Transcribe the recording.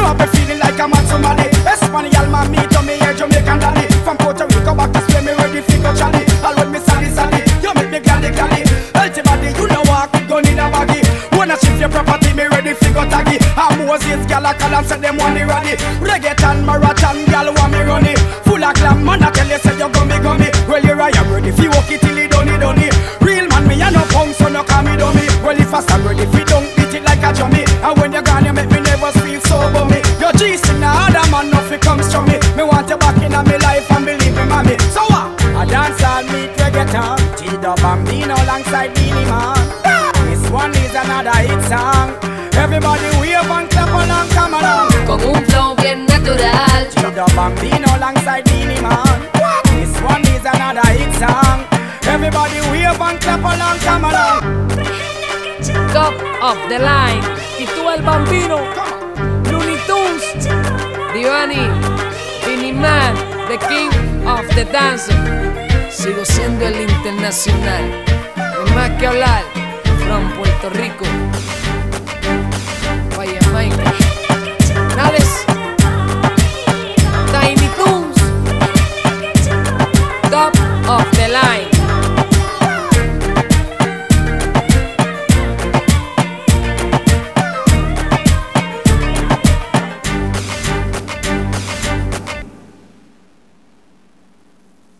know I've been feeling like I'm on somebody. Espanol man, me to me here, Jamaican daddy. From Puerto Rico back to Spain, me ready fi go Charlie. All with me sally sally, you make me gladdy gladdy. Ultimately, you know what, we gun in a baggy. Wanna shift your property, me ready fi go taggy. I'm Moses, gal a call and say them want me ready. Reggaeton, marathon, gal want me run it. Full of glam, man I tell you say you gummy gummy. Well you right, I'm ready fi walk it till it done it done it. Real man, me a no punk, so no call me dummy. Well if I stand ready fi don't beat it like a drummy. And when you're gone, you make me never feel so bummy. Your G-string, now other man nothing comes from me. Me want you back in my life and believe me, mommy. So what? I dance all meet reggaeton. Tito Bambino alongside Beanie Man. This one is another hit song. Everybody wave and clap along, come along. Con un flow bien natural. Tito Bambino alongside Beanie Man. This one is another hit song. Everybody wave and clap along, come along. Top of the line. Tito el Bambino. Looney Tunes. Divani. Beanie Man. The King of the Dance. Sigo siendo el internacional. No hay más que hablar. From Puerto Rico. Vaya Jamaica.